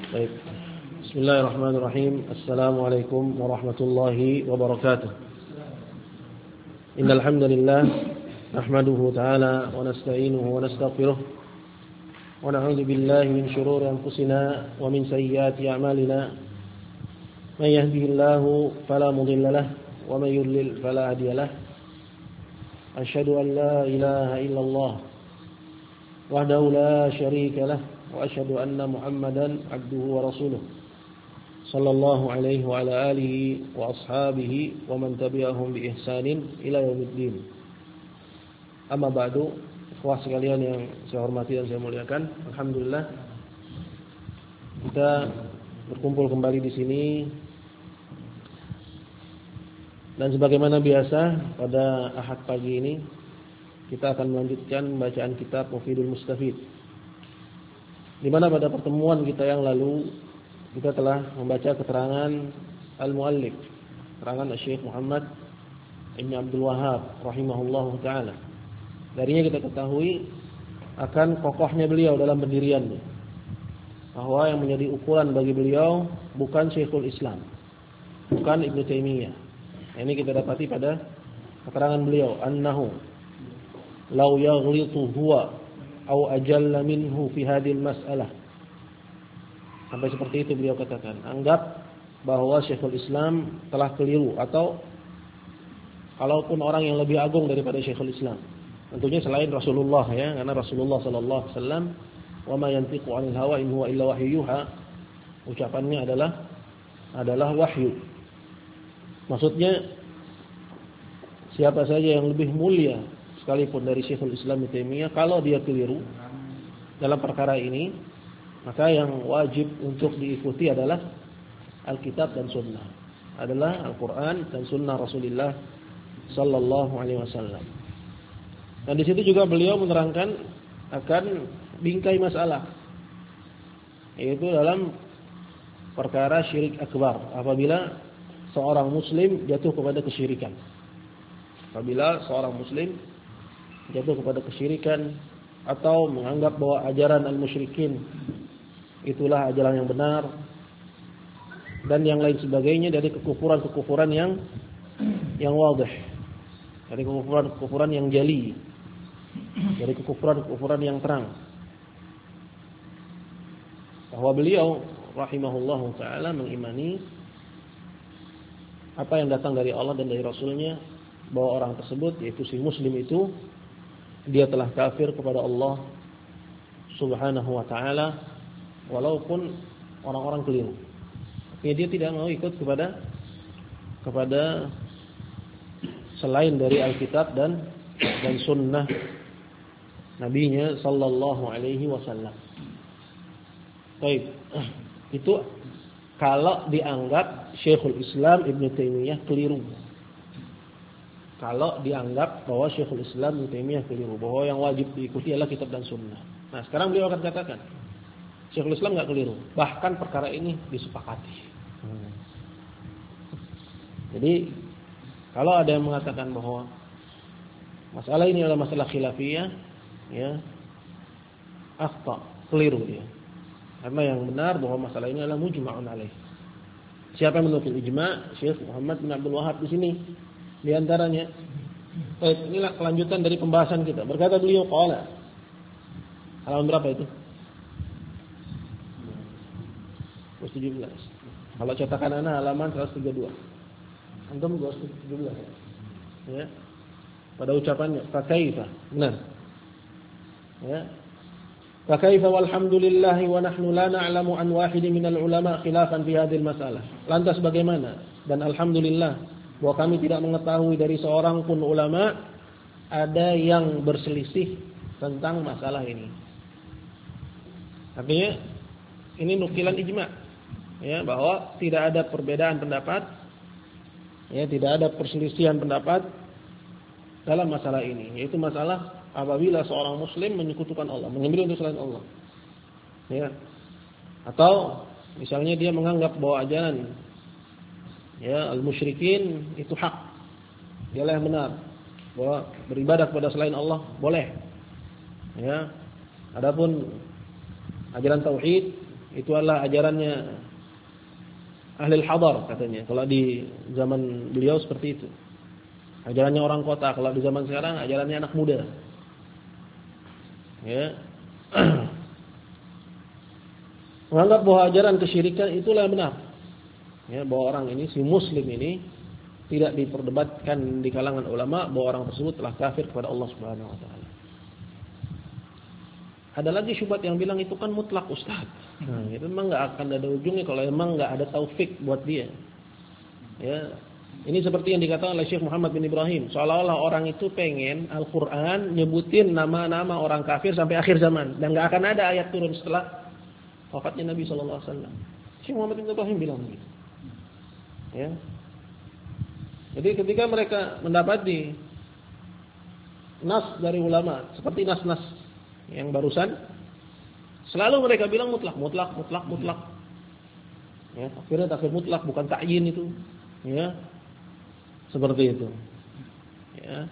Baik. Bismillahirrahmanirrahim. Assalamualaikum warahmatullahi wabarakatuh. Innal hamdalillah nahmaduhu ta'ala wa nasta'inuhu wa nastaghfiruh wa na'udzu billahi min shururi anfusina wa min sayyiati a'malina. May yahdihillahu fala mudilla lahu wa may yudlil fala hadiya lahu. Asyhadu an la ilaha illallah wahdahu la syarika lahu wa asyhadu anna Muhammadan abduhu wa rasuluh sallallahu alaihi wa ala alihi wa ashabihi wa man tabi'ahum bi ihsanin ila yaumiddin. Amma ba'du, ikhwah sekalian yang saya hormati dan saya muliakan, alhamdulillah kita berkumpul kembali di sini. Dan sebagaimana biasa pada Ahad pagi ini kita akan melanjutkan bacaan kitab Mufidul Mustafid, di mana pada pertemuan kita yang lalu kita telah membaca keterangan al-muallif, keterangan Syekh Muhammad Ibn Abdul Wahhab rahimahullahu taala. Darinya kita ketahui akan kokohnya beliau dalam pendiriannya, bahwa yang menjadi ukuran bagi beliau bukan Syekhul Islam, bukan Ibnu Taimiyah. Ini kita dapati pada keterangan beliau, annahu law yaghlitu huwa aw ajalla minhu fi hadhihi al-mas'alah. Sampai seperti itu beliau katakan, anggap bahwa Syekhul Islam telah keliru, atau kalaupun orang yang lebih agung daripada Syekhul Islam, tentunya selain Rasulullah, ya, karena Rasulullah sallallahu alaihi wasallam wa ma yantiqu 'anil hawa in huwa illa wahyu yuha, ucapannya adalah wahyu. Maksudnya siapa saja yang lebih mulia sekalipun dari Syekhul Islam Ibnu Taimiyah, kalau dia keliru dalam perkara ini, maka yang wajib untuk diikuti adalah Alkitab dan Sunnah, adalah Al-Quran dan Sunnah Rasulullah Sallallahu Alaihi Wasallam. Dan di situ juga beliau menerangkan akan bingkai masalah, yaitu dalam perkara syirik akbar, apabila seorang muslim jatuh kepada kesyirikan. Apabila seorang muslim jatuh kepada kesyirikan atau menganggap bahwa ajaran al-musyrikin itulah ajaran yang benar dan yang lain sebagainya, dari kekufuran-kekufuran yang wadih, dari kekufuran-kekufuran yang jali, dari kekufuran-kekufuran yang terang. Bahwa beliau rahimahullahu taala mengimani apa yang datang dari Allah dan dari Rasulnya, bahwa orang tersebut, yaitu si muslim itu, dia telah kafir kepada Allah subhanahu wa ta'ala, walaupun orang-orang keliru. Tapi dia tidak mau ikut kepada selain dari Alkitab dan sunnah Nabinya sallallahu alaihi wasallam. Baik, itu kalau dianggap Syekhul Islam Ibnu Taimiyah keliru. Kalau dianggap bahwa Syekhul Islam Ibnu Taimiyah keliru, bahwa yang wajib diikuti adalah kitab dan sunnah. Nah, sekarang beliau akan katakan Syekhul Islam enggak keliru, bahkan perkara ini disepakati. Jadi kalau ada yang mengatakan bahwa masalah ini adalah masalah khilafiyah, ya, akhta, keliru dia. Karena yang benar bahwa masalah ini adalah mujma'un alaih. Siapa yang menukil ijma'? Syekh Muhammad bin Abdul Wahhab di sini di antaranya. Baik, inilah kelanjutan dari pembahasan kita. Berkata beliau, qala. Halaman berapa itu? 117. Kalau cetakan ana halaman 132. Antum 217. Ya. Pada ucapannya, fa kaifa? Benar. Ya. Fa kaifa walhamdulillah wa nahnu la na'lamu an wahidin minal ulama khilafan fi hadhihi al-mas'alah. Lantas bagaimana? Dan alhamdulillah bahwa kami tidak mengetahui dari seorang pun ulama ada yang berselisih tentang masalah ini. Artinya ini nukilan ijma', ya, bahwa tidak ada perbedaan pendapat, ya, tidak ada perselisihan pendapat dalam masalah ini, yaitu masalah apabila seorang muslim menyekutukan Allah, menyembelih untuk selain Allah, ya, atau misalnya dia menganggap bahwa ajaran, ya, al-musyrikin itu hak, dialah yang benar, bahwa beribadah kepada selain Allah boleh, ya. Adapun ajaran tauhid itu adalah ajarannya ahli hadar katanya. Kalau di zaman beliau seperti itu. Ajarannya orang kota. Kalau di zaman sekarang ajarannya anak muda. Ya. Menganggap bahwa ajaran kesyirikan itulah yang benar. Ya, bahwa orang ini, si muslim ini tidak diperdebatkan di kalangan ulama bahwa orang tersebut telah kafir kepada Allah Subhanahu wa taala. Ada lagi syubhat yang bilang itu kan mutlak Ustaz. Nah, itu memang enggak akan ada ujungnya kalau memang enggak ada taufik buat dia. Ya. Ini seperti yang dikatakan oleh Syekh Muhammad bin Ibrahim, seolah-olah orang itu pengen Al-Qur'an nyebutin nama-nama orang kafir sampai akhir zaman dan enggak akan ada ayat turun setelah wafatnya Nabi sallallahu alaihi wasallam. Syekh Muhammad bin Ibrahim bilang begitu. Ya. Jadi ketika mereka mendapati nas dari ulama seperti nas-nas yang barusan, selalu mereka bilang mutlak. Ya, akhirnya takfir mutlak bukan ta'yin itu. Ya. Seperti itu. Ya.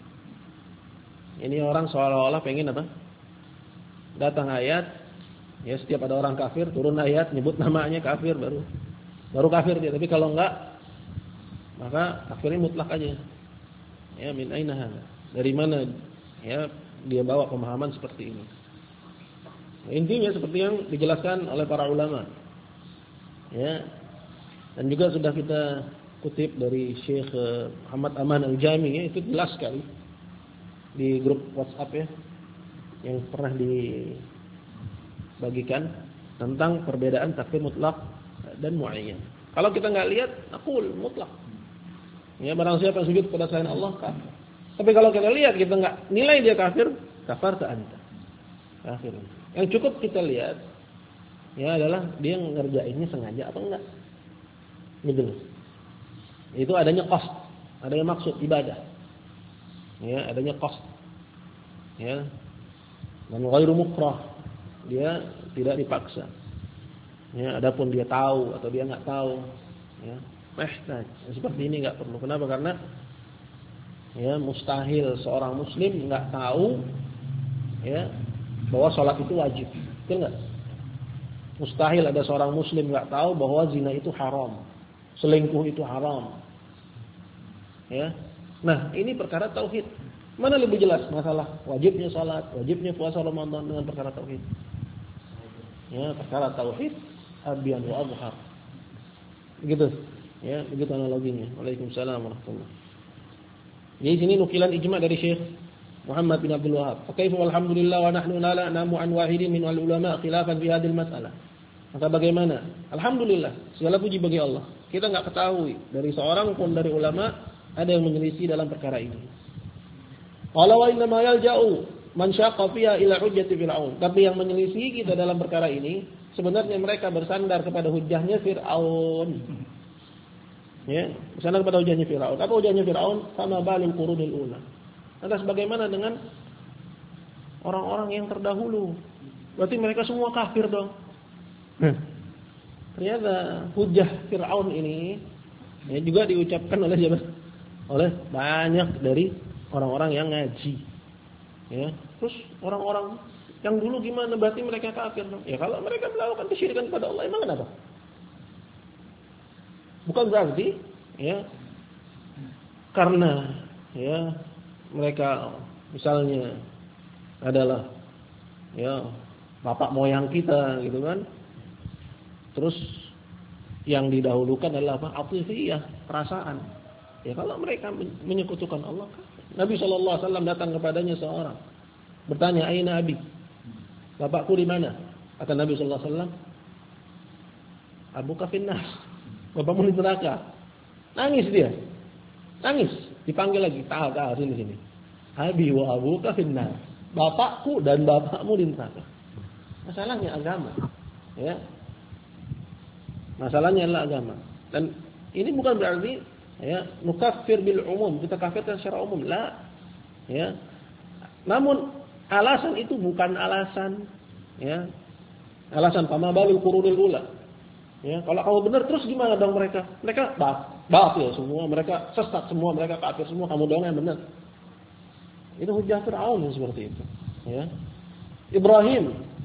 Ini orang seolah-olah pengen apa? Datang ayat, ya setiap ada orang kafir turun ayat nyebut namanya kafir baru kafir dia. Tapi kalau enggak maka kafirnya mutlak aja. Ya, min aina hada? Dari mana ya dia bawa pemahaman seperti ini? Intinya seperti yang dijelaskan oleh para ulama. Ya. Dan juga sudah kita kutip dari Syekh Muhammad Aman Al-Jami, ya, itu jelas sekali di grup WhatsApp ya yang pernah dibagikan tentang perbedaan takfir mutlak dan muayyan. Kalau kita enggak lihat, aqul mutlak. Ya, barang siapa yang sujud kepada selain Allah kafir. Tapi kalau kita lihat kita enggak nilai dia kafir, kafarta anta. Kafir. Yang cukup kita lihat ya adalah dia ngerjainnya sengaja atau enggak. Gitu loh. Itu adanya qasd, adanya maksud ibadah. Ya, adanya qasd. Ya. Dan ghairu mukrah. Dia tidak dipaksa. Ya, adapun dia tahu atau dia enggak tahu, ya, mahtaj. Seperti ini enggak perlu. Kenapa? Karena ya mustahil seorang muslim enggak tahu ya bahwa salat itu wajib. Betul enggak? Mustahil ada seorang muslim enggak tahu bahwa zina itu haram, selingkuh itu haram. Ya. Nah, ini perkara tauhid. Mana lebih jelas masalah wajibnya salat, wajibnya puasa Ramadan dengan perkara tauhid? Ya, perkara tauhid abyan wa azhar. Begitu. Ya, begitu analoginya. Waalaikumsalam warahmatullahi. Di sini nukilan ijma' dari Syekh Muhammad bin Abdul Wahhab. Fa kaifa walhamdulillah wa nahnu la na'lamu an wahidin min al-ulama khilafan fi hadhihi al-mas'alah. Maka bagaimana? Alhamdulillah, segala puji bagi Allah. Kita enggak ketahui dari seorang pun dari ulama ada yang menyelisih dalam perkara ini. Qala wa inna ma yalja'u man syaqqa fiha ila hujjati fir'aun. Tapi yang menyelisih kita dalam perkara ini sebenarnya mereka bersandar kepada hujjahnya Fir'aun. Ya, bersandar kepada hujjahnya Fir'aun. Apa hujjahnya Fir'aun? Sama balul qurunil ula. Lantas bagaimana dengan orang-orang yang terdahulu? Berarti mereka semua kafir dong. Ternyata hujjah Fir'aun ini ya, juga diucapkan oleh siapa? Oleh banyak dari orang-orang yang ngaji. Ya, terus orang-orang yang dulu gimana? Berarti mereka kafir dong. Ya kalau mereka melakukan kesyirikan kepada Allah, emang kenapa? Bukan berarti ya karena ya mereka misalnya adalah ya bapak moyang kita gitu kan. Terus yang didahulukan adalah apa? Atifiyah, perasaan. Ya kalau mereka menyekutukan Allah, Nabi sallallahu alaihi wasallam datang kepadanya seorang bertanya, "Aina abi?" Bapakku di mana? Kata Nabi sallallahu alaihi wasallam, "Abuka finnar." Bapakmu di neraka. Nangis dia. Nangis, dipanggil lagi, "Ta'al sini. Abi wa abuka finnar." Bapakku dan bapakmu di neraka. Masalahnya agama. Ya. Masalahnya adalah agama. Dan ini bukan berarti ya nukaffir bil umum, kita kafirkan secara umum, la. Ya. Namun alasan itu bukan alasan ya. Alasan fama balul qurunil ula. Ya, kalau kamu benar terus gimana dong mereka? Mereka batil semua, mereka sesat semua, mereka kafir semua, kamu doang yang benar. Itu hujjah Fir'aun seperti itu, ya. Ibrahim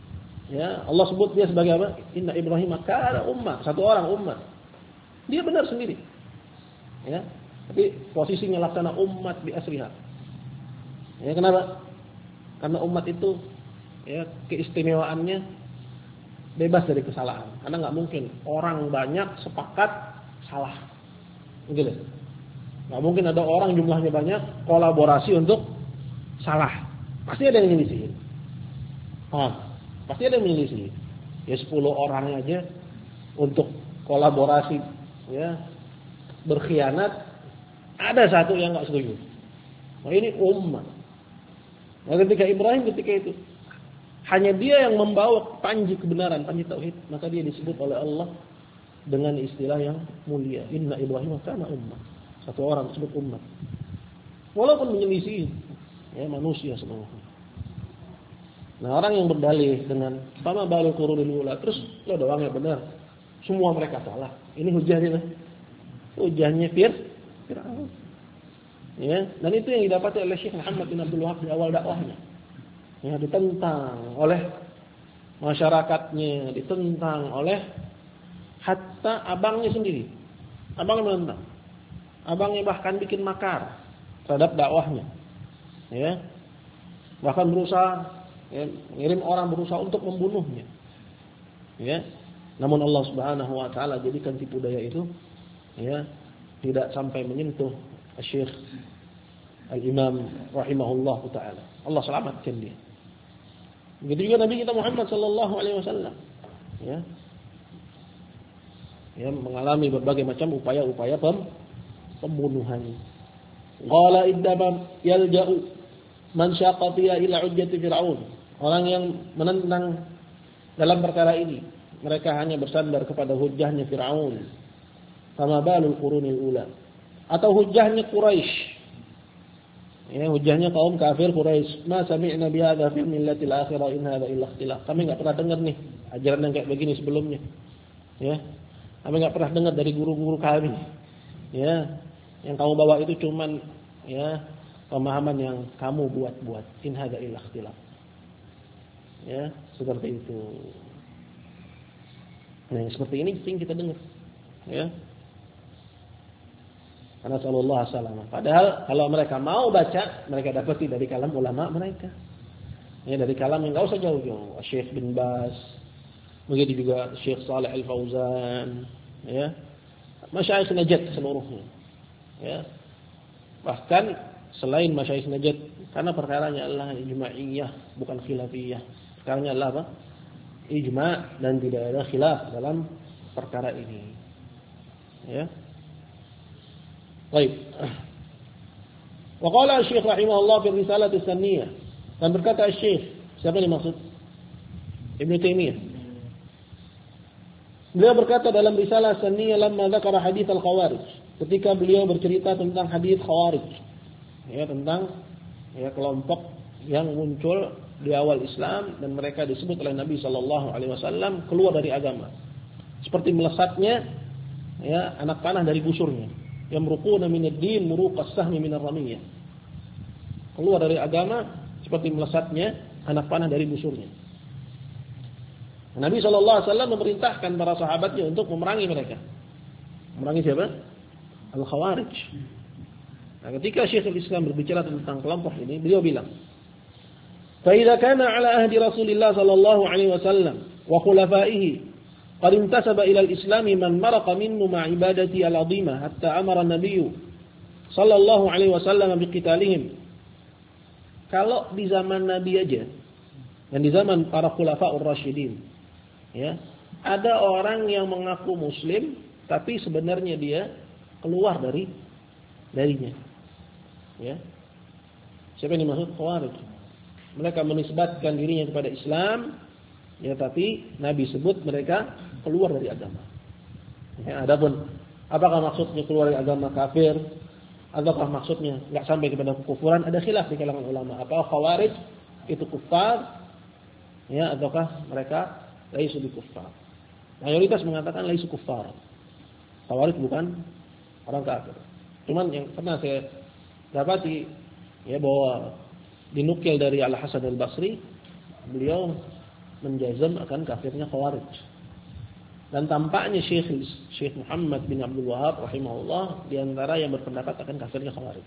Ya, Allah sebut dia sebagai apa? Inna Ibrahim kana ummah, satu orang umat. Dia benar sendiri. Ya. Tapi posisinya laksana umat bi asriha. Ya, kenapa? Karena umat itu ya keistimewaannya bebas dari kesalahan. Karena nggak mungkin orang banyak sepakat salah. Gitu. Nggak mungkin ada orang jumlahnya banyak kolaborasi untuk salah. Pasti ada yang menyelisihin. Pasti ada yang menyelisihin. Ya 10 orang aja untuk kolaborasi ya berkhianat, ada satu yang nggak setuju. Nah ini umat. Nah ketika Ibrahim ketika itu hanya dia yang membawa panji kebenaran, panji tauhid, maka dia disebut oleh Allah dengan istilah yang mulia. Inna Ibrahim kana ummah. Satu orang disebut umat. Walaupun menyelisih ya manusia seluruhnya. Nah, orang yang berdalih dengan sama balul qurunil ula, terus lo doang yang benar. Semua mereka salah. Ini hujahnya. Hujahnya Fir'aun. Ya, dan itu yang didapati oleh Syekh Muhammad bin Abdul Wahab di awal dakwahnya. Ya, ditentang oleh masyarakatnya, ditentang oleh hatta abangnya sendiri. Abangnya menentang. Abangnya bahkan bikin makar terhadap dakwahnya. Ya. Bahkan berusaha ya, ngirim orang berusaha untuk membunuhnya. Ya. Namun Allah Subhanahu wa taala jadikan tipu daya itu ya tidak sampai menyentuh Syekh Al-Imam rahimahullahu taala. Allah selamatkan dia. Begitu juga Nabi kita Muhammad sallallahu alaihi wasallam. Ya. Ya mengalami berbagai macam upaya-upaya pembunuhan. Qala iddabam yalja'u man syaqatiya ila hujjati Fir'aun. Orang yang menentang dalam perkara ini, mereka hanya bersandar kepada hujahnya Fir'aun. Fama balul qurunil ula. Atau hujahnya Quraisy. Ya, hujahnya kaum kafir Quraisy. Ma sami'na bi hadza fi millatil akhirah in hadza illa ikhtilaf. Kami enggak pernah dengar nih ajaran yang kayak begini sebelumnya. Ya. Kami enggak pernah dengar dari guru-guru kami. Ya. Yang kamu bawa itu cuman ya pemahaman yang kamu buat-buat. In hadza illa ikhtilaf. Ya, seperti itu. Nah, seperti ini sering kita dengar. Ya. Karena sallallahu alaihi wasallam. Padahal kalau mereka mau baca, mereka dapati dari kalam ulama mereka. Ya, dari kalam yang enggak usah jauh-jauh. Syekh bin Baz, begitu juga Syekh Shalih Al-Fauzan, ya. Masyayikh Najd seluruhnya. Ya. Bahkan selain masyayikh Najd, karena perkaranya adalah ijma'iyah, bukan khilafiyah. Perkaranya adalah apa? Ijma' dan tidak ada khilaf dalam perkara ini. Ya. Baik. Wa qala Syekh rahimahullah fi risalah as-sunniyah. Dan berkata Syekh, siapa yang dimaksud? Ibnu Taimiyah. Beliau berkata dalam risalah as-sunniyah lamma dzakara hadits al-khawarij. Ketika beliau bercerita tentang hadits khawarij. Ya, tentang ya kelompok yang muncul di awal Islam dan mereka disebut oleh Nabi sallallahu alaihi wasallam keluar dari agama. Seperti melesatnya ya anak panah dari busurnya. Yamruquna minad din muruqas sahmi minar ramiyah. Keluar dari agama seperti melesatnya anak panah dari busurnya. Nabi sallallahu alaihi wasallam memerintahkan para sahabatnya untuk memerangi mereka. Memerangi siapa? Al-Khawarij. Nah, ketika Syekhul Islam berbicara tentang kelompok ini, beliau bilang, "Fa idza kana 'ala ahdi Rasulillah sallallahu alaihi wasallam wa khulafaihi qad intasaba ila al-Islam man maraqa minhu ma ibadati al-'azimah hatta amara an-nabiy sallallahu alaihi wasallam biqitalihim." Kalau di zaman Nabi aja dan di zaman para khulafaur rasyidin, ya, ada orang yang mengaku muslim tapi sebenarnya dia keluar darinya. Ya. Siapa yang dimaksud? Khawarij. Mereka menisbatkan dirinya kepada Islam, ya, tapi Nabi sebut mereka keluar dari agama. Ya, adapun apakah maksudnya keluar dari agama kafir ataukah maksudnya enggak sampai kepada kekufuran, ada khilaf di kalangan ulama. Apakah Khawarij itu kufar, ya, ataukah mereka laisu bikuffar? Mayoritas mengatakan laisu kuffar. Khawarij bukan orang kafir. Cuman yang pernah saya dapati ya bahwa dinukil dari Al-Hasan Al-Basri, beliau menjazam akan kafirnya Khawarij. Dan tampaknya Syekh Muhammad bin Abdul Wahhab rahimahullah di antara yang berpendapat akan kafirnya Khawarij.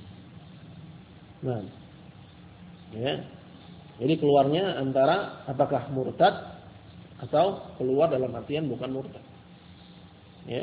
Nah, ya. Jadi keluarnya antara apakah murtad atau keluar dalam artian bukan murtad. Ya.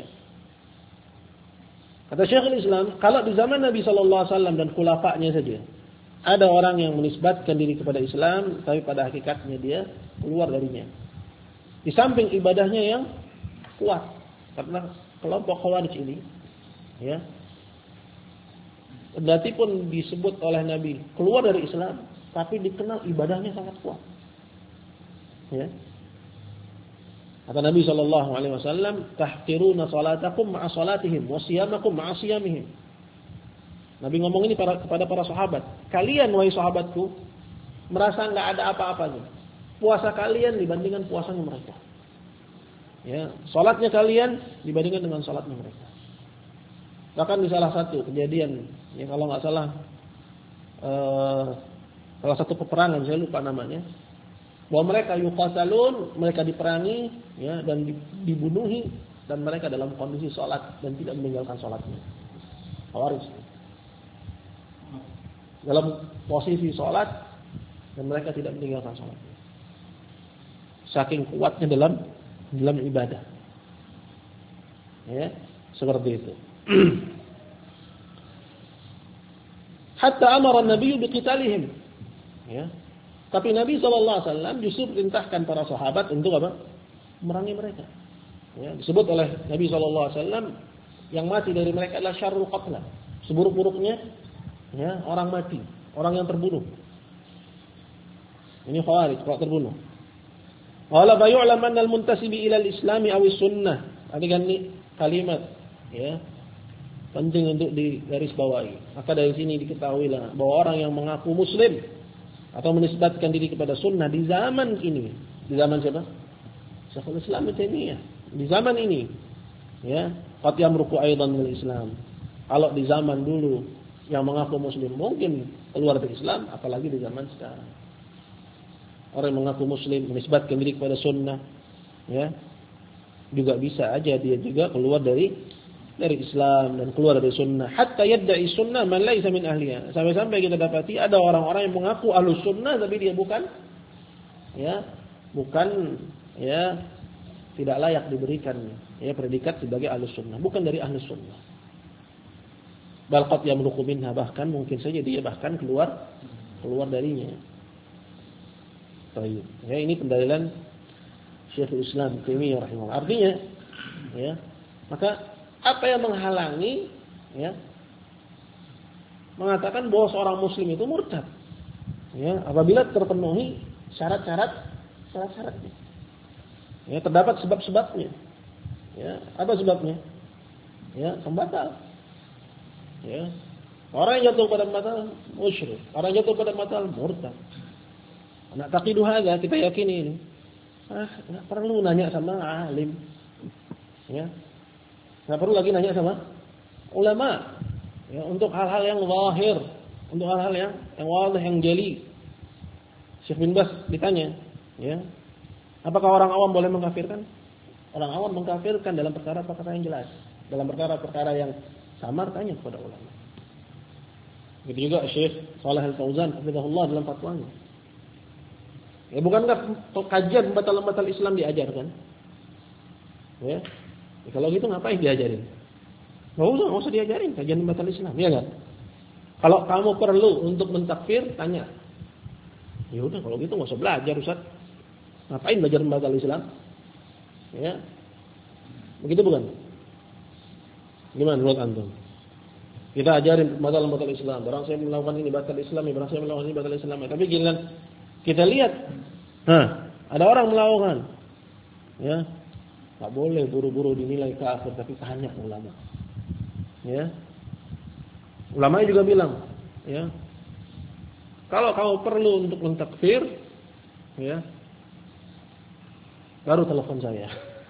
Kata Syekhul Islam, kalau di zaman Nabi sallallahu alaihi wasallam dan khulafa'nya saja ada orang yang menisbatkan diri kepada Islam tapi pada hakikatnya dia keluar darinya. Di samping ibadahnya yang kuat, karena kelompok Khawarij ini, ya, kendati pun disebut oleh Nabi keluar dari Islam, tapi dikenal ibadahnya sangat kuat. Ya. Kata Nabi sallallahu alaihi wasallam, "Tahqiruna salatakum ma'a salatihim wa siyamakum ma'a siyamihim." Nabi ngomong ini kepada para sahabat, kalian wahai sahabatku merasa enggak ada apa-apanya. Puasa kalian dibandingkan puasanya mereka. Ya, salatnya kalian dibandingkan dengan salatnya mereka. Bahkan di salah satu kejadian, ya kalau enggak salah salah satu peperangan, saya lupa namanya, bahwa mereka yuqatalun, mereka diperangi, ya, dan dibunuhi, dan mereka dalam kondisi salat dan tidak meninggalkan salatnya. Khawarij. Dalam posisi salat dan mereka tidak meninggalkan salatnya. Saking kuatnya dalam ibadah. Ya, seperti itu. Hatta amara an-nabiy biqitalihim. Ya. Tapi Nabi sallallahu alaihi wasallam justru perintahkan para sahabat untuk apa? Memerangi mereka. Ya, disebut oleh Nabi sallallahu alaihi wasallam yang mati dari mereka adalah syarrul qatla. Seburuk-buruknya, ya, orang mati, orang yang terbunuh. Ini Khawarij, kalau terbunuh. Wala bayu'lam anna al-muntasibi ila al-islami aw as-sunnah. Ini kan kalimat, ya, penting untuk digarisbawahi. Maka dari sini diketahuilah bahwa orang yang mengaku muslim atau menisbatkan diri kepada sunnah di zaman ini, di zaman siapa? Syekhul Islam Ibnu Taimiyah. Di zaman ini, ya, qad yamruqu aidan min Islam. Kalau di zaman dulu yang mengaku muslim mungkin keluar dari Islam, apalagi di zaman sekarang. Orang yang mengaku muslim menisbatkan diri kepada sunnah, ya, juga bisa aja dia juga keluar dari Islam dan keluar dari sunnah. Hatta yadda'i sunnah man laisa min ahliha. Sampai-sampai kita dapati ada orang-orang yang mengaku ahlus sunnah tapi dia bukan, ya, tidak layak diberikan, ya, predikat sebagai ahlus sunnah, bukan dari ahlus sunnah. Bal qad yamruqu minha, bahkan mungkin saja dia bahkan keluar darinya. Baik. Ya, ini pendalilan Syekhul Islam Taimiyah rahimahullah. Artinya, ya, maka apa yang menghalangi, ya, mengatakan bahwa seorang muslim itu murtad, ya, apabila terpenuhi syarat-syaratnya. Ya, terdapat sebab-sebabnya. Ya, apa sebabnya? Ya, pembatal. Ya. Orang yang jatuh pada batal musyrik, orang yang jatuh pada batal murtad. Nak taqidu hadza, kita yakini ini. Enggak perlu nanya sama alim. Ya. Enggak perlu lagi nanya sama ulama. Ya, untuk hal-hal yang zahir, untuk hal-hal yang wadih, yang jeli. Syekh bin Bas ditanya, ya, apakah orang awam boleh mengkafirkan? Orang awam mengkafirkan dalam perkara-perkara yang jelas. Dalam perkara-perkara yang samar tanya kepada ulama. Begitu juga Syekh Shalih Al-Fauzan hafizahullah dalam fatwanya. Ya, bukankah kajian pembatal-pembatal Islam diajarkan? Ya. Ya, kalau gitu ngapain diajarin? Enggak usah diajarin kajian pembatal Islam, ya kan? Kalau kamu perlu untuk mentakfir, tanya. Ya udah, kalau gitu enggak usah belajar, Ustaz. Ngapain belajar pembatal Islam? Ya. Begitu bukan? Gimana menurut antum? Kita ajarin pembatal Islam. Barang saya melakukan ini batal Islam, barang saya melakukan ini batal Islam. Tapi giliran kita lihat, ada orang melakukan, ya, tak boleh buru-buru dinilai kafir, tapi tanya ulama. Ya, ulama juga bilang, ya, kalau kamu perlu untuk mentakfir, ya, baru telepon saya.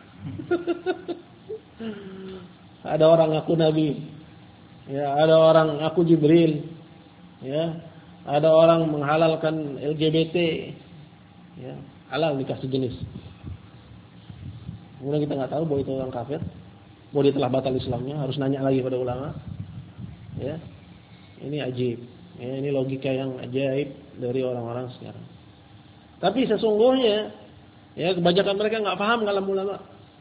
Ada orang ngaku Nabi, ya, ada orang ngaku Jibril, ya. Ada orang menghalalkan LGBT, ya. halal nikah sejenis. Kemudian kita nggak tahu bahwa itu orang kafir, bahwa dia telah batal Islamnya, harus nanya lagi pada ulama. Ya, ini ajib. Ya, ini logika yang ajaib dari orang-orang sekarang. Tapi sesungguhnya, ya kebanyakan mereka nggak paham kalam ulama.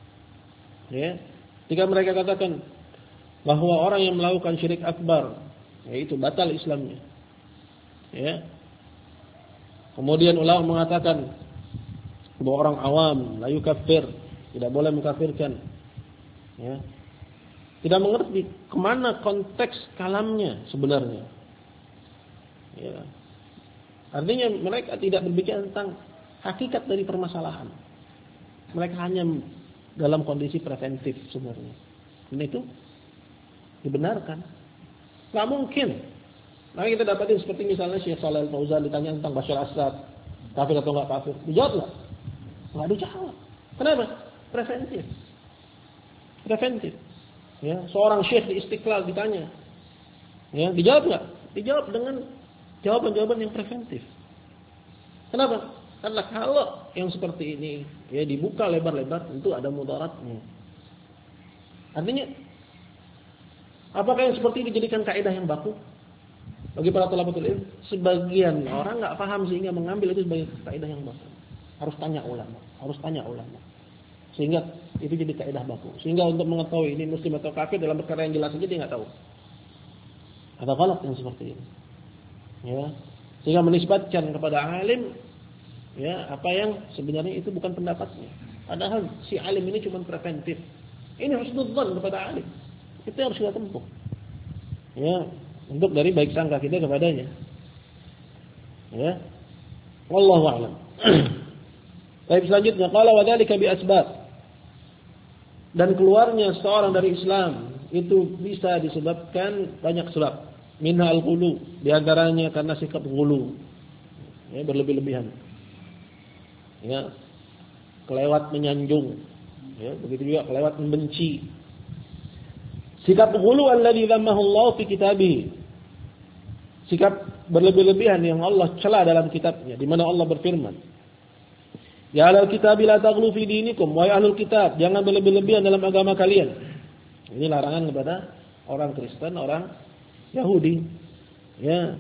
Ya, ketika mereka katakan bahwa orang yang melakukan syirik akbar, yaitu batal Islamnya. Ya. Kemudian ulama mengatakan bahwa orang awam la yukaffir, tidak boleh mengkafirkan. Ya. Tidak mengerti kemana konteks kalamnya sebenarnya. Ya. Artinya mereka tidak berbicara tentang hakikat dari permasalahan. Mereka hanya dalam kondisi preventif sebenarnya. Dan itu dibenarkan. Nggak mungkin. Maka kita dapatin seperti misalnya Syekh Shalal Fauzan ditanya tentang Bashar Assad, kafir atau nggak kafir, dijawab nggak? Nggak dijawab. Kenapa? Preventif. Preventif. Ya, seorang syekh di Istiqlal ditanya, ya, dijawab nggak? Dijawab dengan jawaban-jawaban yang preventif. Kenapa? Karena kalau yang seperti ini ya dibuka lebar-lebar tentu ada mudaratnya. Artinya, apakah yang seperti ini dijadikan kaidah yang baku bagi para thalabatul ilm? Sebagian orang nggak paham sehingga mengambil itu sebagai kaidah yang baku. Harus tanya ulama. Sehingga itu jadi kaidah baku. Sehingga untuk mengetahui ini muslim atau kafir dalam perkara yang jelas saja dia nggak tahu. Ada ghalat yang seperti ini. Ya. Sehingga menisbatkan kepada alim ya apa yang sebenarnya itu bukan pendapatnya. Padahal si alim ini cuma preventif. Ini husnudzan kepada alim. Itu harus kita tempuh. Ya, untuk dari baik sangka kita kepadanya. Ya. Wallahu a'lam. Baik, selanjutnya qala wa dzalika bi asbab. Dan keluarnya seorang dari Islam itu bisa disebabkan banyak sebab. Minha al-ghulu, di antaranya karena sikap ghulu. Ya, berlebih-lebihan. Ya. Kelewat menyanjung. Ya, begitu juga kelewat membenci. Sikap ghulu alladzi dzammahu Allah fi kitabih. Sikap berlebih-lebihan yang Allah cela dalam kitabnya, di mana Allah berfirman, ya ahlul kitab la taghlu fi dinikum, wahai ahlul kitab, jangan berlebih-lebihan dalam agama kalian. Ini larangan kepada orang Kristen, orang Yahudi. Ya.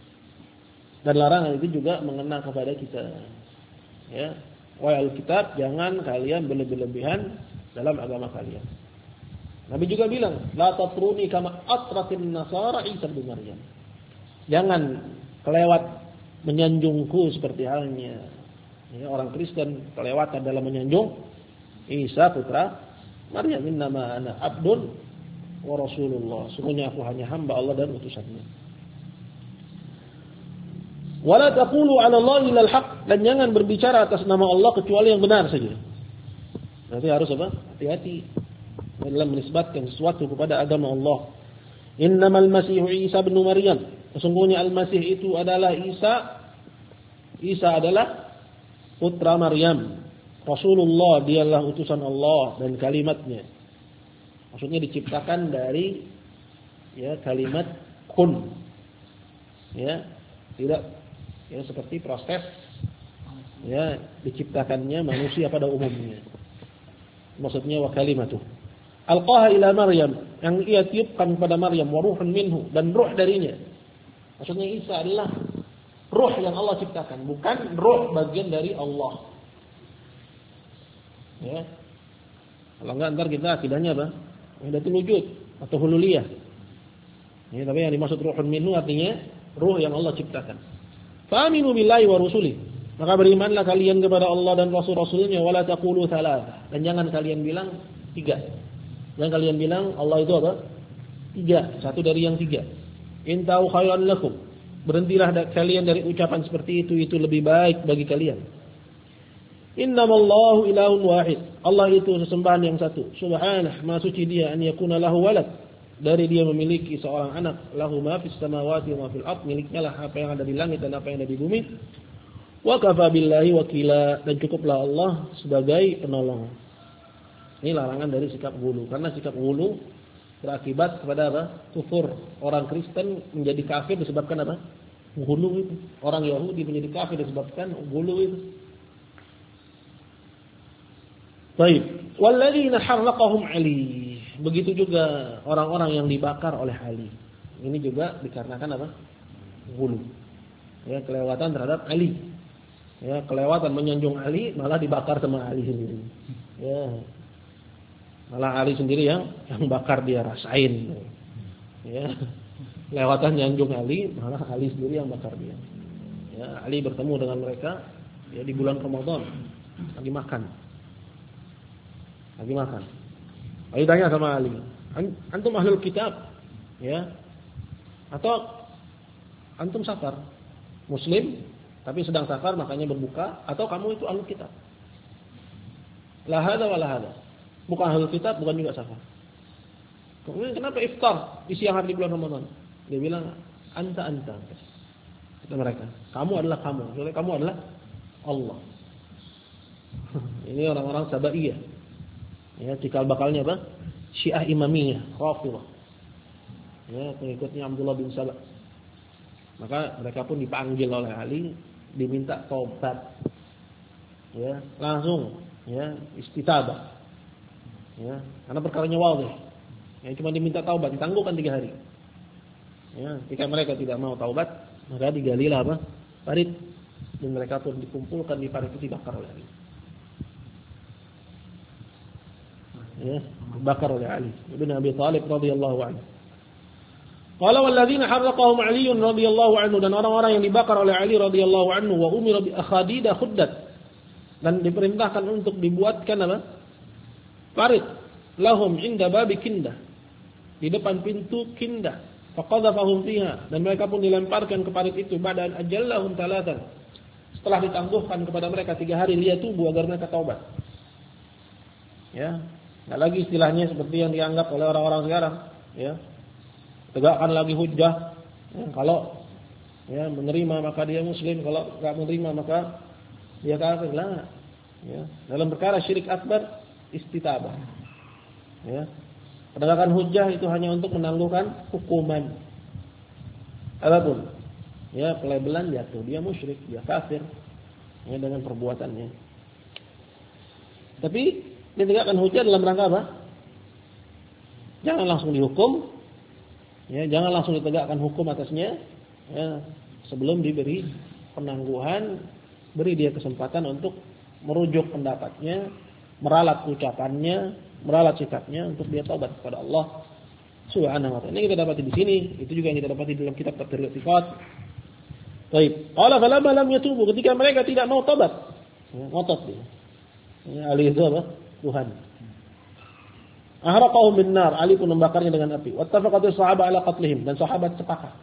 Dan larangan itu juga mengena kepada kita. Ya. Wahai ahlul kitab, jangan kalian berlebih-lebihan dalam agama kalian. Nabi juga bilang, la tatruni kama atratin nasara Isa bin Maryam. Jangan kelewat menyanjungku seperti halnya ya, orang Kristen kelewatan dalam menyanjung Isa putra Maryam. Innama ana abdun wa rasulullah. Sungguhnya aku hanya hamba Allah dan utusannya. Wala taqulu 'ala Allahi illa al-haq, dan jangan berbicara atas nama Allah kecuali yang benar saja. Berarti harus apa? Hati-hati dalam menisbatkan sesuatu kepada agama Allah. Innamal masihu Isa bin Maryam. Sesungguhnya al-Masih itu adalah Isa. Isa adalah putra Maryam. Rasulullah, dialah utusan Allah dan kalimatnya. Maksudnya diciptakan dari ya kalimat kun. Ya, tidak ya seperti proses ya diciptakannya manusia pada umumnya. Maksudnya wa kalimatuh alqaha ila Maryam, yang ia tiupkan kepada Maryam, wa ruhun minhu, dan ruh darinya. Maksudnya Isa adalah ruh yang Allah ciptakan, bukan ruh bagian dari Allah. Ya. Kalau enggak ntar kita akidahnya apa? Wahdatul wujud atau hululiyah. Ya, tapi yang dimaksud ruhun minhu artinya ruh yang Allah ciptakan. Fa'aminu billahi wa rusuli. Maka berimanlah kalian kepada Allah dan rasul-rasulnya, wala taqulu thalatha, dan jangan kalian bilang tiga. Jangan kalian bilang Allah itu apa? Tiga, satu dari yang tiga. Intau khairan lakum. Berhentilah kalian dari ucapan seperti itu lebih baik bagi kalian. Innamallahu ilahun wahid. Allah itu sesembahan yang satu. Subhanah, maha suci dia, an yakuna lahu walad. Dari dia memiliki seorang anak. Lahu ma fis samawati wa ma fil ard. Miliknya lah apa yang ada di langit dan apa yang ada di bumi. Wa kafa billahi wakila. Dan cukuplah Allah sebagai penolong. Ini larangan dari sikap ghulu. Karena sikap ghulu berakibat kepada apa? Kufur. Orang Kristen menjadi kafir disebabkan apa? Ghulu itu. Orang Yahudi menjadi kafir disebabkan ghulu itu. Baik, walladzina harraqahum Ali. Begitu juga orang-orang yang dibakar oleh Ali. Ini juga dikarenakan apa? Ghulu. Ya, kelewatan terhadap Ali. Ya, kelewatan menyanjung Ali malah dibakar sama Ali sendiri. Ya. Malah Ali sendiri yang bakar dia rasain. Ya. Kelewatan nyanjung Ali, malah Ali sendiri yang bakar dia. Ya, Ali bertemu dengan mereka ya di bulan Ramadan lagi makan. Lalu tanya sama Ali, antum ahlul kitab, ya, atau antum safar, muslim, tapi sedang safar makanya berbuka, atau kamu itu ahlul kitab? La hada wa la hada. Bukan ahlul kitab, bukan juga safar. Kemudian kenapa iftar di siang hari di bulan Ramadan? Dia bilang, anta. Kata mereka, kamu adalah kamu. Soalnya kamu adalah Allah. Ini orang-orang Sabaiyah. Ya, cikal bakalnya apa? Syiah Imamiyah, Rafidhah. Ya, pengikutnya Abdullah bin Sabah. Maka mereka pun dipanggil oleh Ali, diminta taubat. Ya, langsung ya, istitabah. Ya, karena perkaranya wadih. Ya, cuma diminta taubat, ditangguhkan 3 hari. Ya, jika mereka tidak mau taubat, maka digalilah apa? Parit. Dan mereka pun dikumpulkan di parit itu dibakar oleh Ali. Ya, dibakar oleh Ali bin Abi Thalib radhiyallahu anhu. Qala walladzina harraqahum Ali radhiyallahu anhu, dan orang-orang yang dibakar oleh Ali radhiyallahu anhu wa umira bi akhadida khuddat, dan diperintahkan untuk dibuatkan apa? Parit lahum inda babi Kindah, di depan pintu Kindah. Faqadhafahum fiha, dan mereka pun dilemparkan ke parit itu badan ajallahum talatan, setelah ditangguhkan kepada mereka 3 hari liyatubu, agar mereka taubat. Ya, enggak lagi istilahnya seperti yang dianggap oleh orang-orang sekarang, ya. Tegakkan lagi hujjah. Ya, kalau ya menerima maka dia muslim, kalau enggak menerima maka dia kafir. Lah. Ya, dalam perkara syirik akbar istitabah. Ya. Penegakan hujjah itu hanya untuk menangguhkan hukuman. Adapun ya pelabelan jatuh, dia musyrik, dia kafir ya dengan perbuatannya. Tapi ditegakkan hujjah dalam rangka apa? Jangan langsung dihukum. Ya, jangan langsung ditegakkan hukum atasnya. Ya, sebelum diberi penangguhan, beri dia kesempatan untuk merujuk pendapatnya, meralat ucapannya, meralat sikapnya untuk dia taubat kepada Allah Subhanahu wa ta'ala. Ini kita dapati di sini, itu juga yang kita dapati dalam kitab Tafsir Sifat. Baik. Qala falamma lam yatubu, ketika mereka tidak mau taubat. Ya, ngotot dia. Ya, Ali itu apa? Tuhan. Ahraqahum bin nar, Ali pun membakarnya dengan api. Wattafaqatis sahabat ala qatlihim, dan sahabat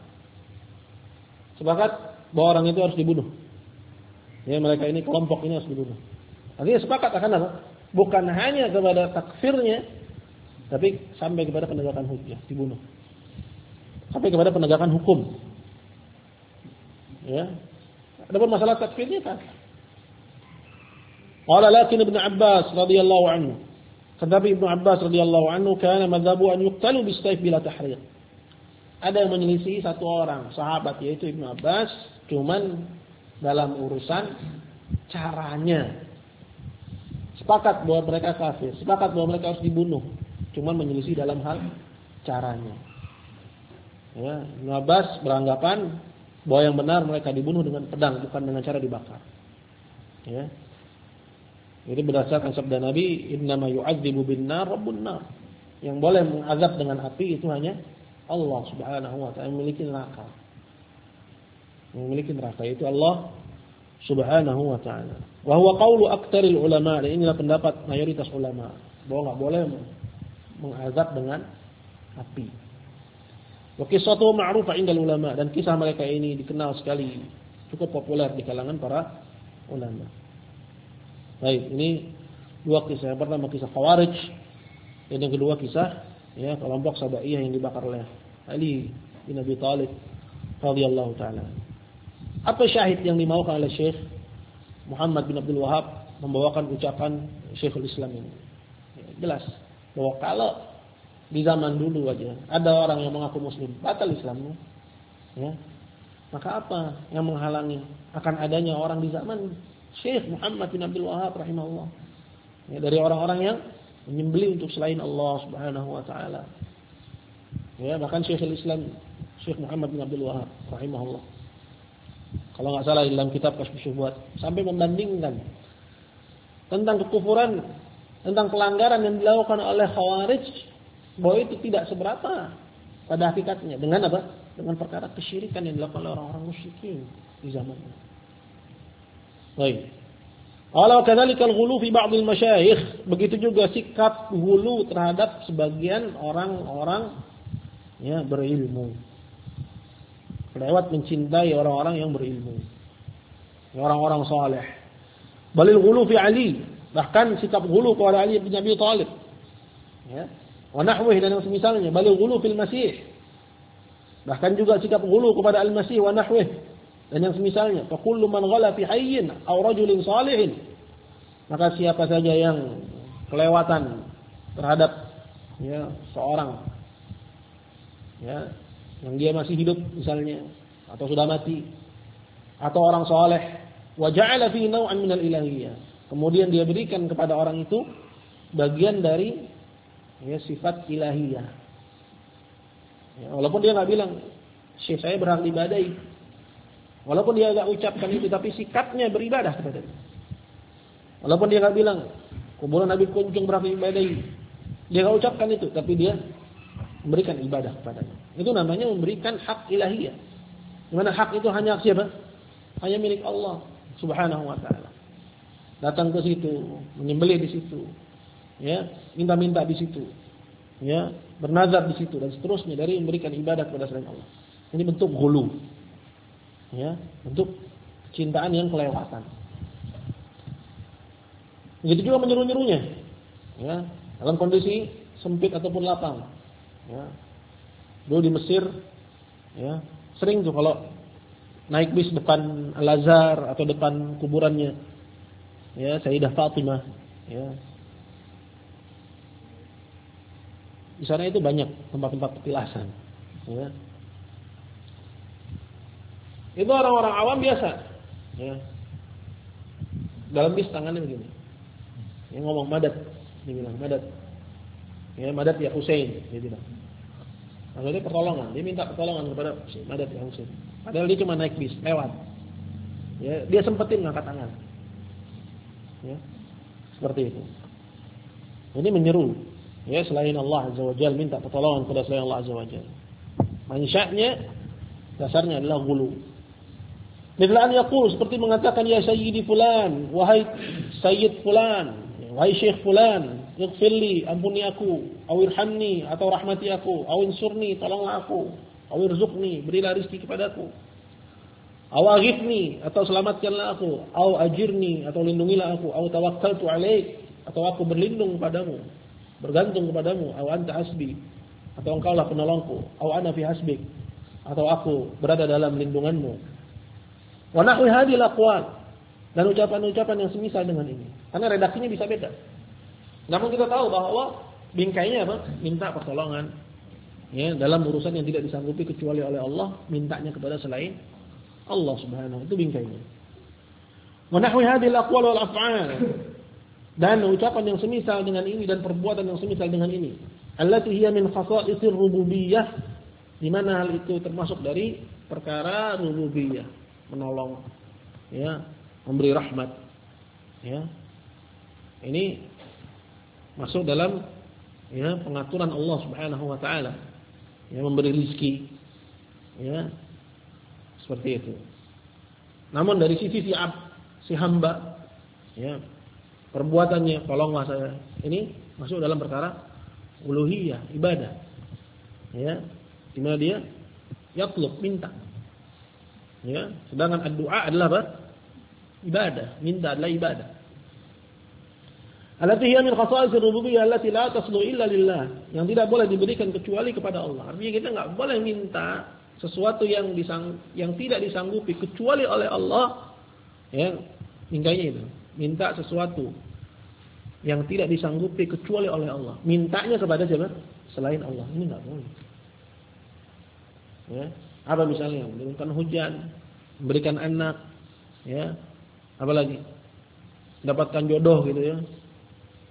sepakat bahwa orang itu harus dibunuh. Ya, mereka ini kelompok ini harus dibunuh. Artinya sepakat akan apa? Bukan hanya kepada takfirnya, tapi sampai kepada penegakan hujjah, dibunuh. Sampai kepada penegakan hukum. Ya. Adapun masalah takfirnya kan. Qala lakin Ibnu Abbas radhiyallahu anhu. Tetapi Ibnu Abbas radhiyallahu anhu kana madzhabu an yuqtalu bisayf bila tahriq. Ada yang menyelisih satu orang sahabat yaitu Ibnu Abbas, cuman dalam urusan caranya. Sepakat bahwa mereka kafir, sepakat bahwa mereka harus dibunuh, cuman menyelisih dalam hal caranya. Ya, Ibnu Abbas beranggapan bahwa yang benar mereka dibunuh dengan pedang, bukan dengan cara dibakar. Ya. Ini berdasarkan sabda Nabi, "Innama yu'adzibu bin-nar rabbun nar." Yang boleh mengazab dengan api itu hanya Allah Subhanahu wa ta'ala, yang memiliki neraka. Yang memiliki neraka itu Allah Subhanahu wa ta'ala. Wa huwa qaulu aktsaril ulama, dan inilah pendapat mayoritas ulama, bahwa enggak boleh mengazab dengan api. Wa qissatu ma'rufah indal ulama, dan kisah mereka ini dikenal sekali, cukup populer di kalangan para ulama. Baik, ini 2 kisah. Yang pertama kisah Khawarij, dan yang kedua kisah ya kelompok Sabaiyah yang dibakar oleh Ali bin Abi Thalib radhiyallahu taala. Apa syahid yang dimaukan oleh Syekh Muhammad bin Abdul Wahhab membawakan ucapan Syekhul Islam ini? Ya, jelas bahwa kalau di zaman dulu aja ada orang yang mengaku muslim, batal Islamnya. Ya. Maka apa yang menghalangi akan adanya orang di zaman Syekh Muhammad bin Abdul Wahhab rahimahullah? Ya, dari orang-orang yang menyembelih untuk selain Allah Subhanahu wa taala. Ya, bahkan Syekhul Islam Syekh Muhammad bin Abdul Wahhab rahimahullah, kalau enggak salah dalam kitab Kasyfus Syubhat, sampai membandingkan tentang kekufuran, tentang pelanggaran yang dilakukan oleh Khawarij, bahwa itu tidak seberapa pada hakikatnya dengan apa? Dengan perkara kesyirikan yang dilakukan oleh orang-orang musyrikin di zamannya. Baik. Ala kadzalika al-ghulu fi ba'd al-masyayikh, begitu juga sikap ghulu terhadap sebagian orang-orang ya berilmu. Lewat mencintai orang-orang yang berilmu. Orang-orang saleh. Balil ghulu fi Ali, bahkan sikap ghulu kepada Ali bin Abi Thalib. Ya. Wa nahwihi dan semisalnya, balil ghulu fil Masih. Bahkan juga sikap ghulu kepada Al-Masih wa nahwihi dan yang semisalnya. Fa kullu man ghala fi hayyin aw rajulin salihin, maka siapa saja yang kelewatan terhadap ya seorang ya yang dia masih hidup misalnya atau sudah mati atau orang saleh, wa ja'ala fi naw'an min al-ilahiyyah, kemudian dia berikan kepada orang itu bagian dari ya sifat ilahiyah. Ya, walaupun dia enggak bilang syekh saya berhak diibadahi, walaupun dia enggak ucapkan itu, tapi sikapnya beribadah kepada dia. Walaupun dia enggak bilang kuburan Nabi Kunjung berhak diibadahi, dia enggak ucapkan itu, tapi dia memberikan ibadah kepadanya. Itu namanya memberikan hak ilahiyah. Di mana hak itu hanya siapa? Hanya milik Allah Subhanahu wa taala. Datang ke situ, menyembelih di situ. Ya, minta-minta di situ. Ya, bernazar di situ dan seterusnya dari memberikan ibadah kepada selain Allah. Ini bentuk ghulu. Ya, bentuk kecintaan yang kelewatan. Begitu juga menyeru-nyerunya. Ya, dalam kondisi sempit ataupun lapang. Ya. Dulu di Mesir ya, sering tuh kalau naik bis depan Al-Azhar atau depan kuburannya ya Sayyidah Fatimah ya. Di sana itu banyak tempat-tempat petilasan ya. Itu orang-orang awam biasa ya. Dalam bis tangannya begini. Yang ngomong madad, dia bilang madad. Ya, madad ya Husain, dia bilang. Lalu dia pertolongan, dia minta pertolongan kepada madad ya Husain. Padahal dia cuma naik bis, lewat. Ya, dia sempetin ngangkat tangan. Ya. Seperti itu. Ini menyeru ya selain Allah Azza wa Jalla, minta pertolongan kepada selain Allah Azza wa Jalla. Mansya'nya dasarnya adalah ghulu. Mithla an yaqul, seperti mengatakan ya sayyidi fulan, wahai sayyid fulan, wahai syekh fulan, ighfirli, ampuni aku, awirhamni, atau rahmati aku, awinsurni, tolonglah aku, awirzuqni, berilah rezeki kepadaku, awaghithni, atau selamatkanlah aku, aw ajirni, atau lindungilah aku, aw tawakkaltu alaik, atau aku berlindung kepadamu, bergantung kepadamu, aw anta hasbi, atau engkaulah penolongku, aw ana fi hasbik, atau aku berada dalam lindunganmu. Wa nahwi hadhil aqwal, dan ucapan-ucapan yang semisal dengan ini. Karena redaksinya bisa beda. Namun kita tahu bahwa bingkainya apa? Minta pertolongan. Ya, dalam urusan yang tidak disanggupi kecuali oleh Allah, mintanya kepada selain Allah Subhanahu, itu bingkainya. Wa nahwi hadhil aqwal wal af'al, dan ucapan yang semisal dengan ini dan perbuatan yang semisal dengan ini. Allati hiya min khasa'isir rububiyyah, di mana hal itu termasuk dari perkara rububiyah, menolong, ya, memberi rahmat, ya. Ini masuk dalam ya pengaturan Allah Subhanahu wa taala, ya, memberi rezeki, ya, seperti itu. Namun dari sisi si hamba, ya, perbuatannya, tolonglah saya, ini masuk dalam perkara uluhiyah, ibadah, ya, di mana dia yatlub, minta. Ya, sedangkan doa adalah apa? Ibadah, minta adalah ibadah. Allati hiya min khasa'is ar-rububiyyah allati la taslu illa lillah, yang tidak boleh diberikan kecuali kepada Allah. Artinya kita enggak boleh minta sesuatu yang tidak disanggupi kecuali oleh Allah. Ya, mintanya itu. Minta sesuatu yang tidak disanggupi kecuali oleh Allah. Mintanya kepada siapa? Selain Allah. Ini enggak boleh. Ya. Apa misalnya? Memberikan hujan, memberikan anak, ya, apalagi dapatkan jodoh gitu ya,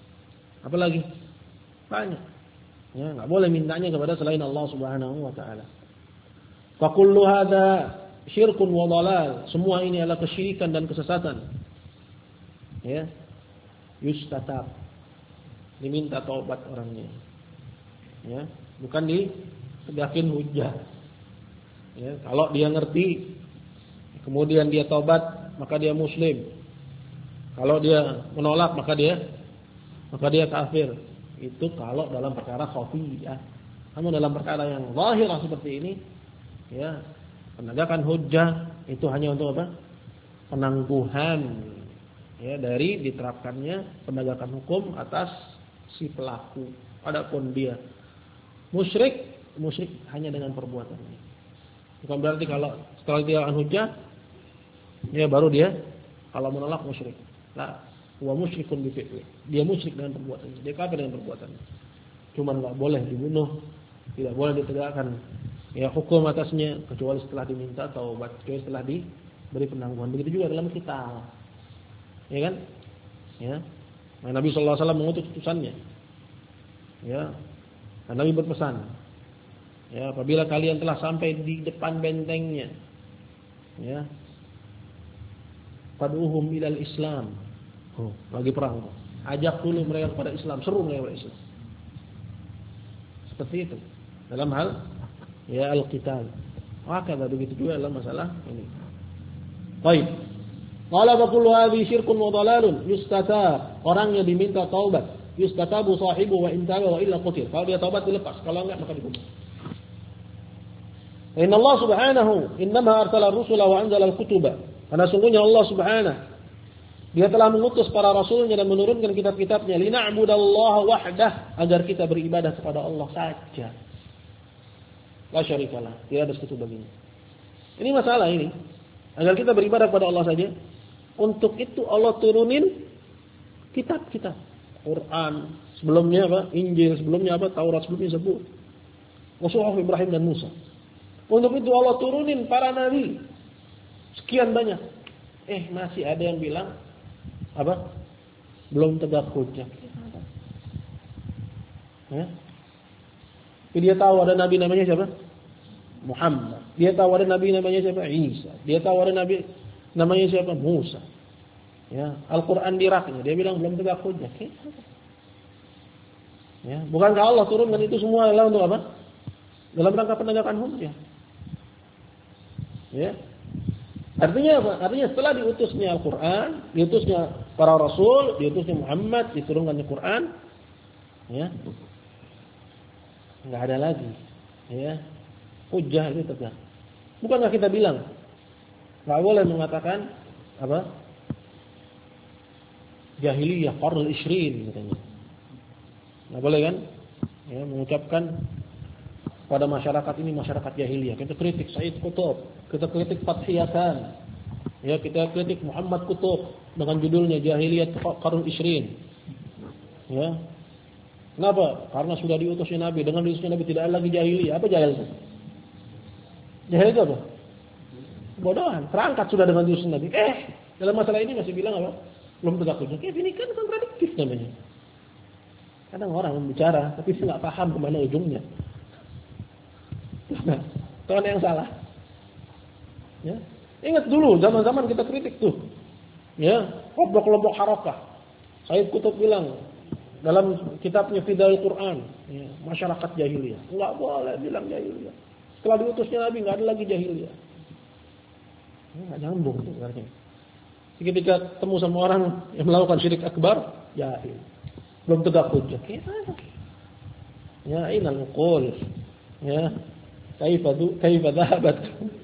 Apalagi? Banyak. Ya, enggak boleh mintanya kepada selain Allah Subhanahu wa taala. Fa kullu hadza syirkun wa dhalal. Semua ini adalah kesyirikan dan kesesatan. Ya. Yustatab. Diminta taubat orangnya. Ya, bukan ditegakin hujjah. Ya, kalau dia ngerti kemudian dia taubat, maka dia muslim. Kalau dia menolak, maka dia kafir. Itu kalau dalam perkara khafiyah. Namun dalam perkara yang zahirah seperti ini, ya, penegakan hujjah itu hanya untuk apa? Penangguhan, ya, dari diterapkannya penegakan hukum atas si pelaku. Adapun dia musyrik hanya dengan perbuatannya. Bukan berarti kalau setelah dia akan hujjah, ya baru dia kalau menolak musyrik. Lah, wa musyrikun bi fi'li. Dia musyrik dengan perbuatannya, dia kafir dengan perbuatannya. Cuma enggak boleh dibunuh, tidak boleh ditegakkan ya hukum atasnya kecuali setelah diminta taubat, kecuali setelah diberi penangguhan. Begitu juga dalam kita. Ya kan? Ya. Nah, Nabi sallallahu alaihi wasallam mengutus utusannya. Ya. Dan Nabi berpesan, ya, apabila kalian telah sampai di depan bentengnya, ya, fad'uhum ilal Islam. Lagi perang. Ajak dulu mereka kepada Islam, seru mereka kepada Islam. Seperti itu. Dalam hal ya al-qital. Maka begitu juga dalam masalah ini. Baik. Qala fa kullu hadhihi syirkun wa dhalalun yustatab. Orangnya diminta taubat. Yustatabu sahibu wa in taba wa illa qutil. Kalau dia taubat dilepas, kalau enggak maka dibunuh. Inna Allah subhanahu innama arsala ar-rusula wa anzala al-kutuba. Karena sungguhnya Allah subhanahu dia telah mengutus para rasulnya dan menurunkan kitab-kitabnya lina'budallaha wahdah, agar kita beribadah kepada Allah saja. La syarikalah, tidak ada sekutu baginya. Ini masalah ini. Agar kita beribadah kepada Allah saja. Untuk itu Allah turunin kitab-kitab. Quran, sebelumnya apa? Injil, sebelumnya apa? Taurat, sebelumnya Zabur. Suhuf Ibrahim dan Musa. Untuk itu Allah turunin para nabi. Sekian banyak. Masih ada yang bilang apa? Belum tegak hujjah. Ya? Tapi dia tahu ada nabi namanya siapa? Muhammad. Dia tahu ada nabi namanya siapa? Isa. Dia tahu ada nabi namanya siapa? Musa. Ya, Al-Qur'an di raknya. Dia bilang belum tegak hujjah. Ya, bukankah Allah turunkan itu semua adalah untuk apa? Dalam rangka penegakan hujjah. Ya. Artinya apa? Artinya setelah diutusnya Al-Qur'an, diutusnya para rasul, diutusnya Muhammad, diturunkannya Quran, ya. Enggak ada lagi, ya. Hujjah itu tegak. Bukankah kita bilang enggak boleh mengatakan apa? Jahiliyah qarnul 20 katanya. Enggak boleh kan? Ya, mengucapkan pada masyarakat ini masyarakat jahiliyah. Kita kritik Said Qutb, kita kritik Fathi Hasan. Ya, kita kritik Muhammad Qutb dengan judulnya Jahiliyah Qarnul 20. Ya. Kenapa? Karena sudah diutusnya Nabi, dengan diutusnya Nabi tidak ada lagi jahiliyah. Apa jahil itu? Jahil itu apa? Bodohan, terangkat sudah dengan diutusnya Nabi. Dalam masalah ini masih bilang apa? Belum tegak hujjah. Ini kan kontradiktif namanya. Kadang orang bicara tapi dia nggak paham kemana ujungnya. Nah, itu yang salah. Ya. Ingat dulu zaman-zaman kita kritik tuh. Ya, kelompok-kelompok harakah. Said Qutb bilang dalam kitabnya Fidail Quran, ya, masyarakat jahiliyah. Enggak boleh bilang jahiliyah. Setelah diutusnya Nabi enggak ada lagi jahiliyah. Enggak nyambung tuh artinya. Ketika ketemu sama orang yang melakukan syirik akbar, jahil. Belum tegak hujjah. Ya, ainal uqul. Ya. Kaifa dhahabat.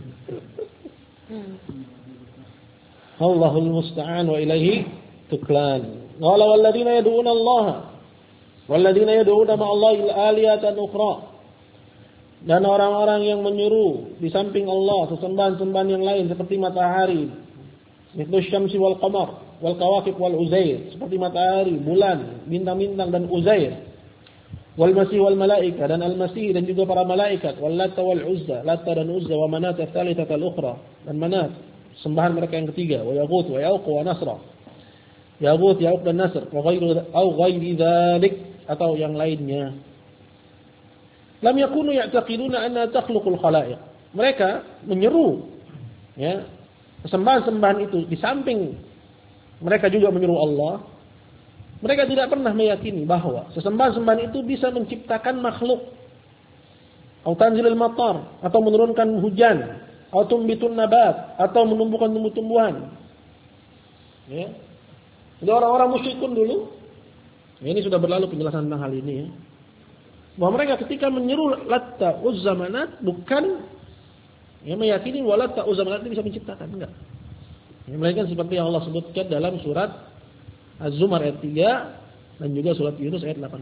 Allahul musta'an wa ilaihi tuklan. Qala walladzina yad'una Allah walladzina yad'una ma'allahi al-alihatan ukhra. Dan orang-orang yang menyuruh di samping Allah sesembahan-sembahan yang lain seperti matahari, mithlu syamsi wal qamar wal kawakib wal uzair, seperti matahari, bulan, bintang-bintang dan Uzair. Wal masih wal malaika, dan al-masih dan juga para malaikat, wal latta wal uzza, latta dan uzza, wa manat ats-tsalitsata al-ukhra, dan manat sembahan mereka yang ketiga, wa yaghut wa yauq wa nasra. Yaghut, Ya'uq dan Nasr, wa ghairi dzalik atau yang lainnya. Lam yakunu ya'taqiduna anna takhluqul khalaiq. Mereka menyeru ya, sembahan-sembahan itu di samping mereka juga menyeru Allah. Mereka tidak pernah meyakini bahwa sesembahan-sembahan itu bisa menciptakan makhluk. Atau tanzilul matar, atau menurunkan hujan, atau tumbitun nabat, atau menumbuhkan tumbuh-tumbuhan. Ya. Jadi orang-orang musyrikun dulu, ya ini sudah berlalu penjelasan tentang hal ini ya. Bahwa mereka ketika menyeru Latta, Uzza, Manat bukan ya meyakini bahwa Latta, Uzza, Manat itu bisa menciptakan, enggak. Ya, melainkan seperti yang Allah sebutkan dalam surat Az-Zumar ayat 3 dan juga surat Yunus ayat 18.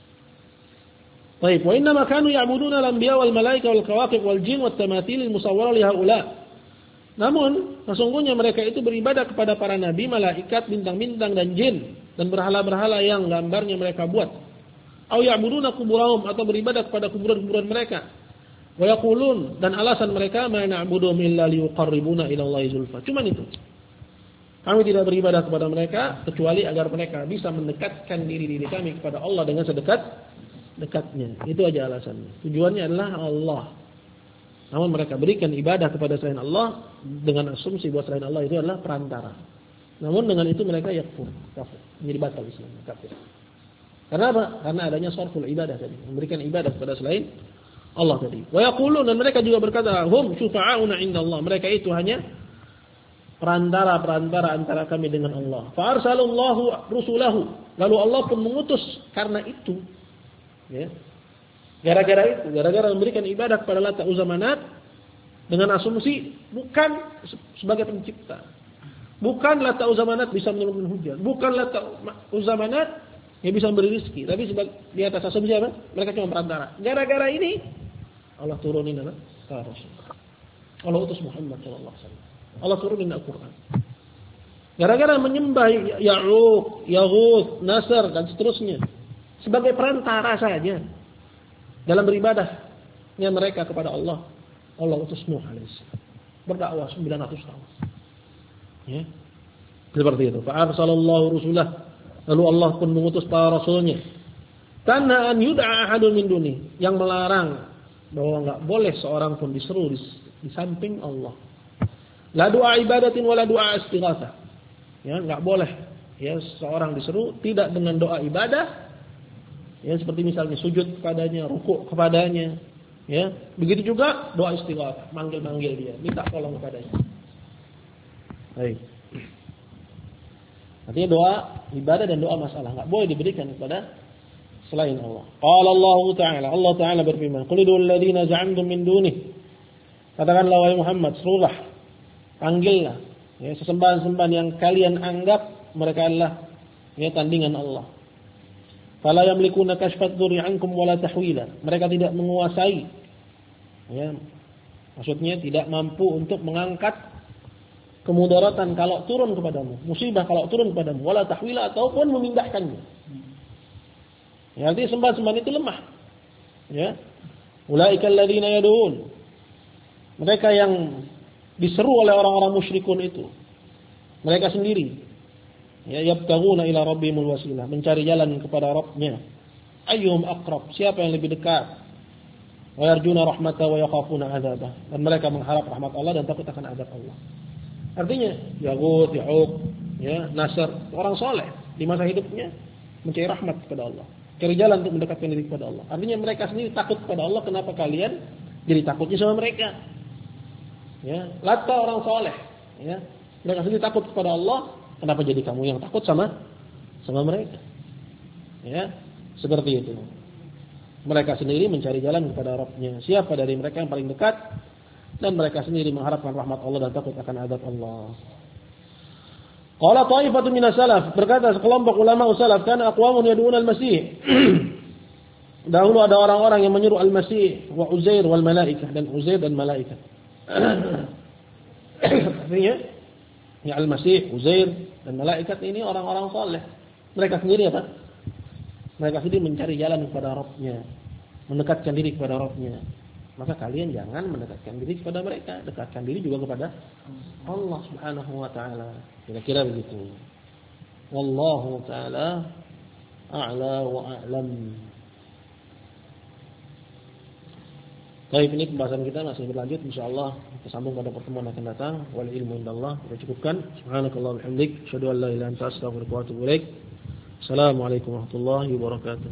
Baik, wa inna ma kanu ya'buduna al-anbiya wal malaika wal kawakib wal jin wat tamathil al-musawwarah li haula. Namun, sesungguhnya mereka itu beribadah kepada para nabi, malaikat, bintang-bintang dan jin dan berhala-berhala yang gambarnya mereka buat. Au ya'buduna quburahum atau beribadah kepada kuburan-kuburan mereka. Wa yaqulun dan alasan mereka ma na'budu illa liqarribuna ila Allahi zulfa. Cuman itu. Kami tidak beribadah kepada mereka kecuali agar mereka bisa mendekatkan diri kami kepada Allah dengan sedekat-dekatnya. Itu aja alasannya. Tujuannya adalah Allah. Namun mereka berikan ibadah kepada selain Allah dengan asumsi bahwa selain Allah itu adalah perantara. Namun dengan itu mereka kafir, menjadi batal Islam, kafir. Karena apa? Karena adanya sarful ibadah tadi, memberikan ibadah kepada selain Allah tadi. Wa yaqulun dan mereka juga berkata, hum syufa'auna indallah. Mereka itu hanya perantara antara kami dengan Allah. Fa arsalallahu rusulahu. Lalu Allah pun mengutus karena itu. Ya. Gara-gara memberikan ibadah kepada Lata, Uzza, Manat dengan asumsi bukan sebagai pencipta. Bukan Lata, Uzza, Manat bisa menurunkan hujan. Bukan Lata, Uzza, Manat yang bisa memberi rezeki. Tapi di atas asumsi apa? Mereka cuma perantara. Gara-gara ini Allah turunin apa? Rasul. Allah utus Muhammad sallallahu alaihi wasallam. Allah turunin Al-Qur'an. Gara-gara menyembah Ya'uq, Yaghut, Nasr dan seterusnya sebagai perantara saja dalam beribadahnya mereka kepada Allah. Allah utus Nuh alaihissalam berdakwah 900 tahun. Ya. Seperti itu. Fa arsalallahu rusulah. Lalu Allah pun mengutus para rasulnya. Tanha an yud'a ahadun min duni, yang melarang bahwa enggak boleh seorang pun diseru di samping Allah. La doa ibadatin wala doa istighatsah. Ya, enggak boleh ya seorang diseru tidak dengan doa ibadah. Ya, seperti misalnya sujud kepadanya, rukuk kepadanya, ya. Begitu juga doa istighatsah, manggil-manggil dia, minta tolong kepadanya. Baik. Artinya doa ibadah dan doa masalah enggak boleh diberikan kepada selain Allah. Qala Allah Ta'ala berfirman, "Qul idul ladzina za'amtum min dunih." Katakanlah wahai Muhammad, serulah, panggillah ya sesembahan-sembahan yang kalian anggap mereka adalah ya tandingan Allah. Fala yamlikuna kashfat dhurri 'ankum wala tahwila. Mereka tidak menguasai ya maksudnya tidak mampu untuk mengangkat kemudaratan kalau turun kepadamu, musibah kalau turun kepadamu, wala tahwila ataupun memindahkannya. Ya, artinya sembahan-sembahan itu lemah. Ya. Ulaikal ladzina yad'un. Mereka yang diseru oleh orang-orang musyrikun itu. Mereka sendiri. Ya, yabtaghuna ila rabbihimul wasilah, mencari jalan kepada Rabbnya. Ayyuhum aqrab, siapa yang lebih dekat? Wa yarjuna rahmatahu wa yakhafuna 'adzabah. Dan mereka mengharap rahmat Allah dan takut akan azab Allah. Artinya, Yaghut, Ya'uq, ya, Nasr, orang soleh di masa hidupnya mencari rahmat kepada Allah, cari jalan untuk mendekatkan diri kepada Allah. Artinya mereka sendiri takut kepada Allah. Kenapa kalian jadi takutnya sama mereka? Ya, Lata orang soleh, ya, mereka sendiri takut kepada Allah. Kenapa jadi kamu yang takut sama mereka? Ya, seperti itu. Mereka sendiri mencari jalan kepada Rabbnya. Siapa dari mereka yang paling dekat? Dan mereka sendiri mengharapkan rahmat Allah dan takut akan azab Allah. Qala ta'ifatun minas salaf, berkata sekelompok ulama salaf, kana aqwamun yad'una al-Masih. Dahulu ada orang-orang yang menyeru al-Masih wa Uzair wal malaikah, dan Uzair dan malaikat. Artinya ya al-Masih, Uzair dan malaikat ini orang-orang saleh. Mereka sendiri apa? Mereka sendiri mencari jalan kepada Rabbnya, mendekatkan diri kepada Rabbnya. Maka kalian jangan mendekatkan diri kepada mereka, dekatkan diri juga kepada Allah Subhanahu wa taala. Kira-kira begitu. Wallahu taala a'la wa a'lam. Baik, ini pembahasan kita masih berlanjut, insyaallah kita sambung pada pertemuan akan datang. Wal ilmu indallah. Kita cukupkan. Subhanakallahumma wa bihamdik, asyhadu an la ilaha illa anta, astaghfiruka wa atubu ilaik. Assalamualaikum warahmatullahi wabarakatuh.